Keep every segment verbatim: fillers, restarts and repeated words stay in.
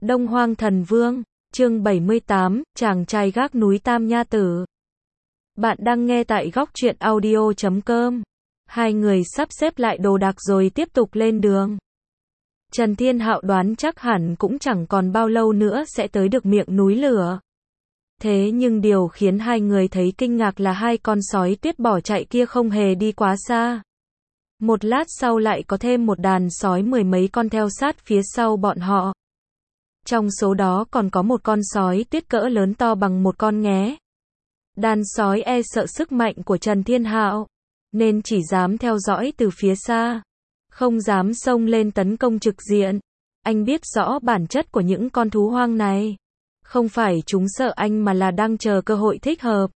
Đông Hoang Thần Vương, chương bảy mươi tám, chàng trai gác núi Tam Nha Tử. Bạn đang nghe tại góc truyện audio chấm com. Hai người sắp xếp lại đồ đạc rồi tiếp tục lên đường. Trần Thiên Hạo đoán chắc hẳn cũng chẳng còn bao lâu nữa sẽ tới được miệng núi lửa. Thế nhưng điều khiến hai người thấy kinh ngạc là hai con sói tuyết bỏ chạy kia không hề đi quá xa. Một lát sau lại có thêm một đàn sói mười mấy con theo sát phía sau bọn họ. Trong số đó còn có một con sói tuyết cỡ lớn to bằng một con nghé. Đàn sói e sợ sức mạnh của Trần Thiên Hạo, nên chỉ dám theo dõi từ phía xa, không dám xông lên tấn công trực diện. Anh biết rõ bản chất của những con thú hoang này. Không phải chúng sợ anh mà là đang chờ cơ hội thích hợp.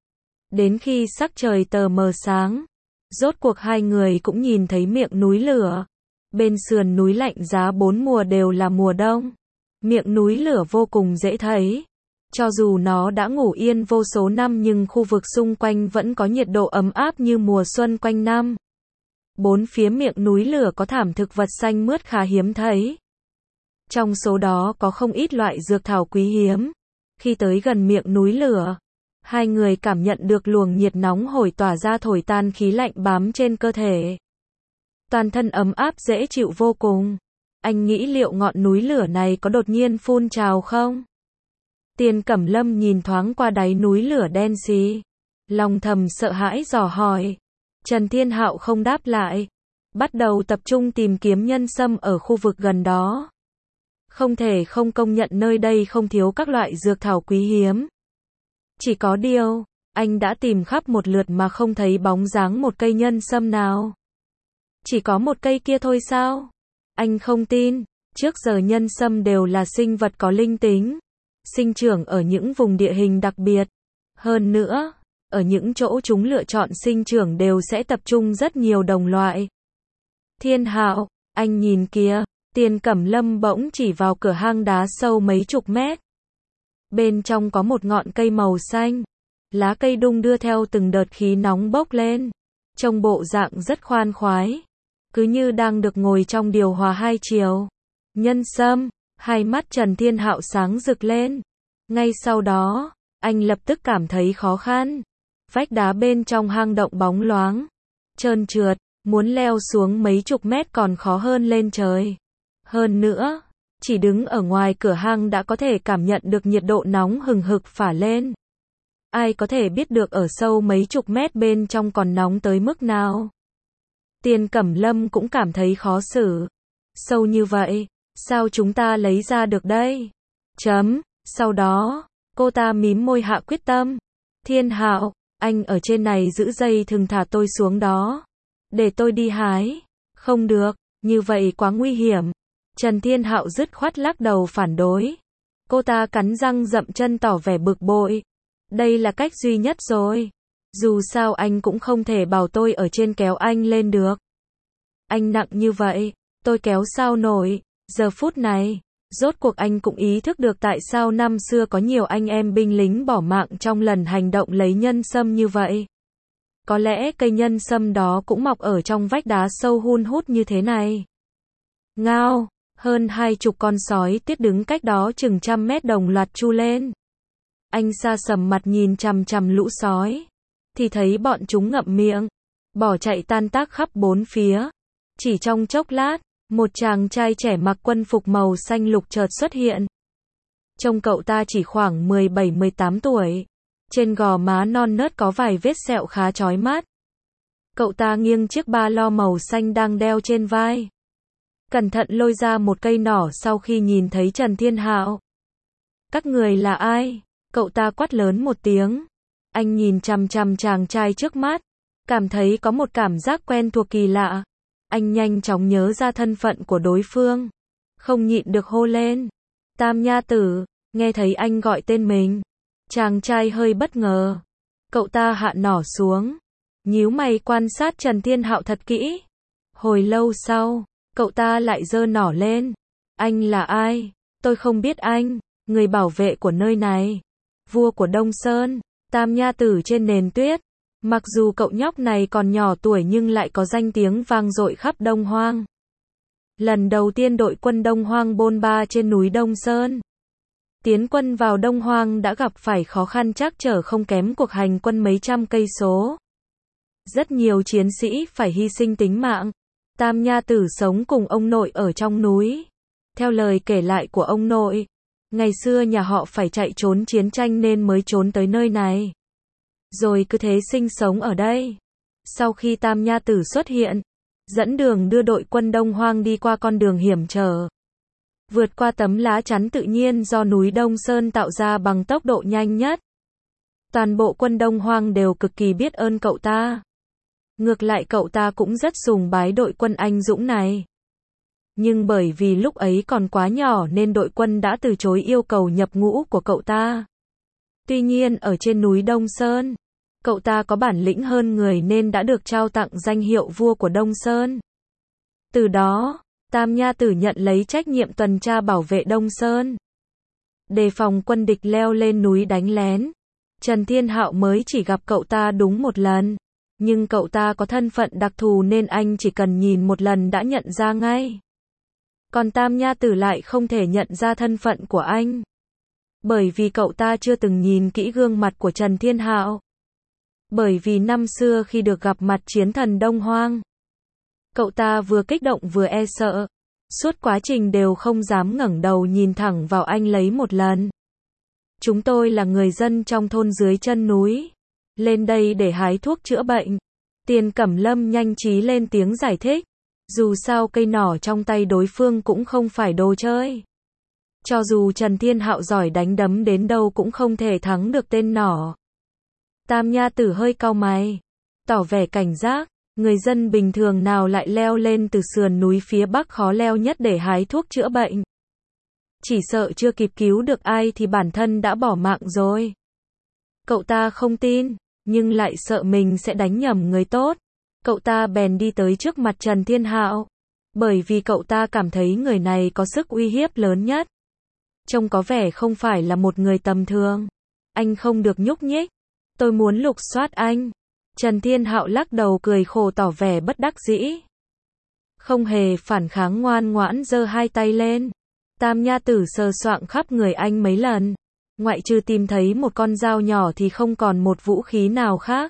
Đến khi sắc trời tờ mờ sáng, rốt cuộc hai người cũng nhìn thấy miệng núi lửa. Bên sườn núi lạnh giá bốn mùa đều là mùa đông. Miệng núi lửa vô cùng dễ thấy. Cho dù nó đã ngủ yên vô số năm nhưng khu vực xung quanh vẫn có nhiệt độ ấm áp như mùa xuân quanh năm. Bốn phía miệng núi lửa có thảm thực vật xanh mướt khá hiếm thấy. Trong số đó có không ít loại dược thảo quý hiếm. Khi tới gần miệng núi lửa, hai người cảm nhận được luồng nhiệt nóng hổi tỏa ra thổi tan khí lạnh bám trên cơ thể. Toàn thân ấm áp dễ chịu vô cùng. Anh nghĩ liệu ngọn núi lửa này có đột nhiên phun trào không? Tiền Cẩm Lâm nhìn thoáng qua đáy núi lửa đen xì, lòng thầm sợ hãi dò hỏi. Trần Thiên Hạo không đáp lại, bắt đầu tập trung tìm kiếm nhân sâm ở khu vực gần đó. Không thể không công nhận nơi đây không thiếu các loại dược thảo quý hiếm. Chỉ có điều, anh đã tìm khắp một lượt mà không thấy bóng dáng một cây nhân sâm nào. Chỉ có một cây kia thôi sao? Anh không tin, trước giờ nhân sâm đều là sinh vật có linh tính, sinh trưởng ở những vùng địa hình đặc biệt. Hơn nữa, ở những chỗ chúng lựa chọn sinh trưởng đều sẽ tập trung rất nhiều đồng loại. Thiên Hạo, anh nhìn kìa, Tiền Cẩm Lâm bỗng chỉ vào cửa hang đá sâu mấy chục mét. Bên trong có một ngọn cây màu xanh, lá cây đung đưa theo từng đợt khí nóng bốc lên, trông bộ dạng rất khoan khoái. Cứ như đang được ngồi trong điều hòa hai chiều. Nhân sâm, hai mắt Trần Thiên Hạo sáng rực lên. Ngay sau đó, anh lập tức cảm thấy khó khăn. Vách đá bên trong hang động bóng loáng, trơn trượt, muốn leo xuống mấy chục mét còn khó hơn lên trời. Hơn nữa, chỉ đứng ở ngoài cửa hang đã có thể cảm nhận được nhiệt độ nóng hừng hực phả lên. Ai có thể biết được ở sâu mấy chục mét bên trong còn nóng tới mức nào? Tiền Cẩm Lâm cũng cảm thấy khó xử. Sâu như vậy, sao chúng ta lấy ra được đây? Chấm, sau đó, cô ta mím môi hạ quyết tâm. Thiên Hạo, anh ở trên này giữ dây thừng thả tôi xuống đó. Để tôi đi hái. Không được, như vậy quá nguy hiểm. Trần Thiên Hạo dứt khoát lắc đầu phản đối. Cô ta cắn răng dậm chân tỏ vẻ bực bội. Đây là cách duy nhất rồi. Dù sao anh cũng không thể bảo tôi ở trên kéo anh lên được. Anh nặng như vậy, tôi kéo sao nổi. Giờ phút này, rốt cuộc anh cũng ý thức được tại sao năm xưa có nhiều anh em binh lính bỏ mạng trong lần hành động lấy nhân sâm như vậy. Có lẽ cây nhân sâm đó cũng mọc ở trong vách đá sâu hun hút như thế này. Ngao, hơn hai chục con sói tuyết đứng cách đó chừng trăm mét đồng loạt chu lên. Anh sa sầm mặt nhìn chằm chằm lũ sói, thì thấy bọn chúng ngậm miệng, bỏ chạy tan tác khắp bốn phía. Chỉ trong chốc lát, một chàng trai trẻ mặc quân phục màu xanh lục chợt xuất hiện. Trông cậu ta chỉ khoảng mười bảy mười tám tuổi, trên gò má non nớt có vài vết sẹo khá chói mắt. Cậu ta nghiêng chiếc ba lo màu xanh đang đeo trên vai, cẩn thận lôi ra một cây nỏ sau khi nhìn thấy Trần Thiên Hạo. Các người là ai? Cậu ta quát lớn một tiếng. Anh nhìn chằm chằm chàng trai trước mắt, cảm thấy có một cảm giác quen thuộc kỳ lạ. Anh nhanh chóng nhớ ra thân phận của đối phương, không nhịn được hô lên. Tam Nha Tử. Nghe thấy anh gọi tên mình, chàng trai hơi bất ngờ. Cậu ta hạ nỏ xuống, nhíu mày quan sát Trần Thiên Hạo thật kỹ. Hồi lâu sau, cậu ta lại giơ nỏ lên. Anh là ai? Tôi không biết anh. Người bảo vệ của nơi này, vua của Đông Sơn, Tam Nha Tử trên nền tuyết. Mặc dù cậu nhóc này còn nhỏ tuổi nhưng lại có danh tiếng vang dội khắp Đông Hoang. Lần đầu tiên đội quân Đông Hoang bôn ba trên núi Đông Sơn. Tiến quân vào Đông Hoang đã gặp phải khó khăn trắc trở không kém cuộc hành quân mấy trăm cây số. Rất nhiều chiến sĩ phải hy sinh tính mạng. Tam Nha Tử sống cùng ông nội ở trong núi. Theo lời kể lại của ông nội, ngày xưa nhà họ phải chạy trốn chiến tranh nên mới trốn tới nơi này. Rồi cứ thế sinh sống ở đây. Sau khi Tam Nha Tử xuất hiện, dẫn đường đưa đội quân Đông Hoang đi qua con đường hiểm trở, vượt qua tấm lá chắn tự nhiên do núi Đông Sơn tạo ra bằng tốc độ nhanh nhất. Toàn bộ quân Đông Hoang đều cực kỳ biết ơn cậu ta. Ngược lại cậu ta cũng rất sùng bái đội quân anh dũng này. Nhưng bởi vì lúc ấy còn quá nhỏ nên đội quân đã từ chối yêu cầu nhập ngũ của cậu ta. Tuy nhiên ở trên núi Đông Sơn, cậu ta có bản lĩnh hơn người nên đã được trao tặng danh hiệu vua của Đông Sơn. Từ đó, Tam Nha Tử nhận lấy trách nhiệm tuần tra bảo vệ Đông Sơn, đề phòng quân địch leo lên núi đánh lén. Trần Thiên Hạo mới chỉ gặp cậu ta đúng một lần, nhưng cậu ta có thân phận đặc thù nên anh chỉ cần nhìn một lần đã nhận ra ngay. Còn Tam Nha Tử lại không thể nhận ra thân phận của anh, bởi vì cậu ta chưa từng nhìn kỹ gương mặt của Trần Thiên Hạo. Bởi vì năm xưa khi được gặp mặt chiến thần Đông Hoang, cậu ta vừa kích động vừa e sợ, suốt quá trình đều không dám ngẩng đầu nhìn thẳng vào anh lấy một lần. Chúng tôi là người dân trong thôn dưới chân núi, lên đây để hái thuốc chữa bệnh. Tiền Cẩm Lâm nhanh trí lên tiếng giải thích. Dù sao cây nỏ trong tay đối phương cũng không phải đồ chơi. Cho dù Trần Thiên Hạo giỏi đánh đấm đến đâu cũng không thể thắng được tên nỏ. Tam Nha Tử hơi cau mày, tỏ vẻ cảnh giác. Người dân bình thường nào lại leo lên từ sườn núi phía bắc khó leo nhất để hái thuốc chữa bệnh. Chỉ sợ chưa kịp cứu được ai thì bản thân đã bỏ mạng rồi. Cậu ta không tin, nhưng lại sợ mình sẽ đánh nhầm người tốt. Cậu ta bèn đi tới trước mặt Trần Thiên Hạo, bởi vì cậu ta cảm thấy người này có sức uy hiếp lớn nhất. Trông có vẻ không phải là một người tầm thường. Anh không được nhúc nhích. Tôi muốn lục soát anh. Trần Thiên Hạo lắc đầu cười khổ tỏ vẻ bất đắc dĩ. Không hề phản kháng, ngoan ngoãn giơ hai tay lên. Tam Nha Tử sờ soạng khắp người anh mấy lần. Ngoại trừ tìm thấy một con dao nhỏ thì không còn một vũ khí nào khác.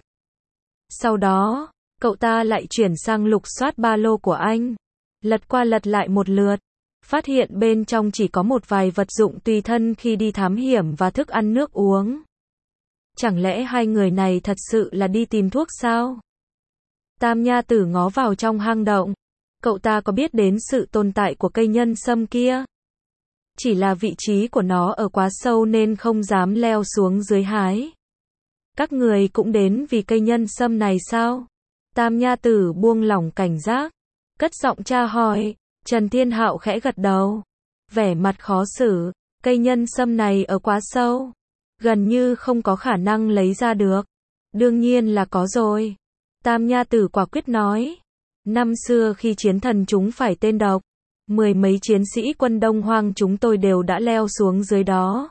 Sau đó, cậu ta lại chuyển sang lục soát ba lô của anh. Lật qua lật lại một lượt. Phát hiện bên trong chỉ có một vài vật dụng tùy thân khi đi thám hiểm và thức ăn nước uống. Chẳng lẽ hai người này thật sự là đi tìm thuốc sao? Tam Nha Tử ngó vào trong hang động. Cậu ta có biết đến sự tồn tại của cây nhân sâm kia. Chỉ là vị trí của nó ở quá sâu nên không dám leo xuống dưới hái. Các người cũng đến vì cây nhân sâm này sao? Tam Nha Tử buông lỏng cảnh giác, cất giọng tra hỏi. Trần Thiên Hạo khẽ gật đầu, vẻ mặt khó xử. Cây nhân sâm này ở quá sâu, gần như không có khả năng lấy ra được. Đương nhiên là có rồi. Tam Nha Tử quả quyết nói. Năm xưa khi chiến thần chúng phải tên độc, mười mấy chiến sĩ quân Đông Hoang chúng tôi đều đã leo xuống dưới đó.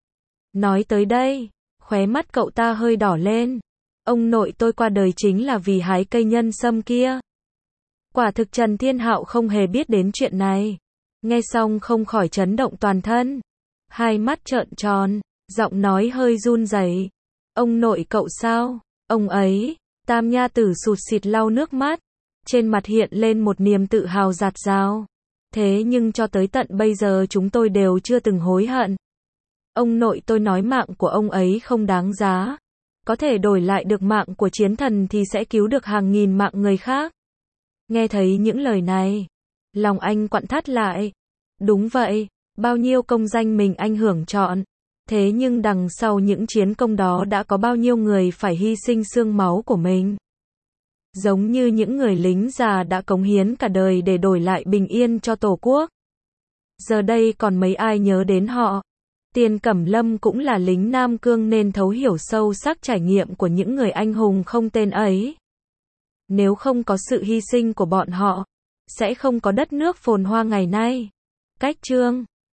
Nói tới đây, khóe mắt cậu ta hơi đỏ lên. Ông nội tôi qua đời chính là vì hái cây nhân sâm kia. Quả thực Trần Thiên Hạo không hề biết đến chuyện này. Nghe xong không khỏi chấn động toàn thân. Hai mắt trợn tròn, giọng nói hơi run rẩy. Ông nội cậu sao? Ông ấy. Tam Nha Tử sụt sịt lau nước mắt. Trên mặt hiện lên một niềm tự hào dạt dào. Thế nhưng cho tới tận bây giờ chúng tôi đều chưa từng hối hận. Ông nội tôi nói mạng của ông ấy không đáng giá. Có thể đổi lại được mạng của chiến thần thì sẽ cứu được hàng nghìn mạng người khác. Nghe thấy những lời này, lòng anh quặn thắt lại. Đúng vậy, bao nhiêu công danh mình anh hưởng trọn. Thế nhưng đằng sau những chiến công đó đã có bao nhiêu người phải hy sinh xương máu của mình. Giống như những người lính già đã cống hiến cả đời để đổi lại bình yên cho Tổ quốc. Giờ đây còn mấy ai nhớ đến họ. Tiền Cẩm Lâm cũng là lính Nam Cương nên thấu hiểu sâu sắc trải nghiệm của những người anh hùng không tên ấy. Nếu không có sự hy sinh của bọn họ, sẽ không có đất nước phồn hoa ngày nay. Cách chương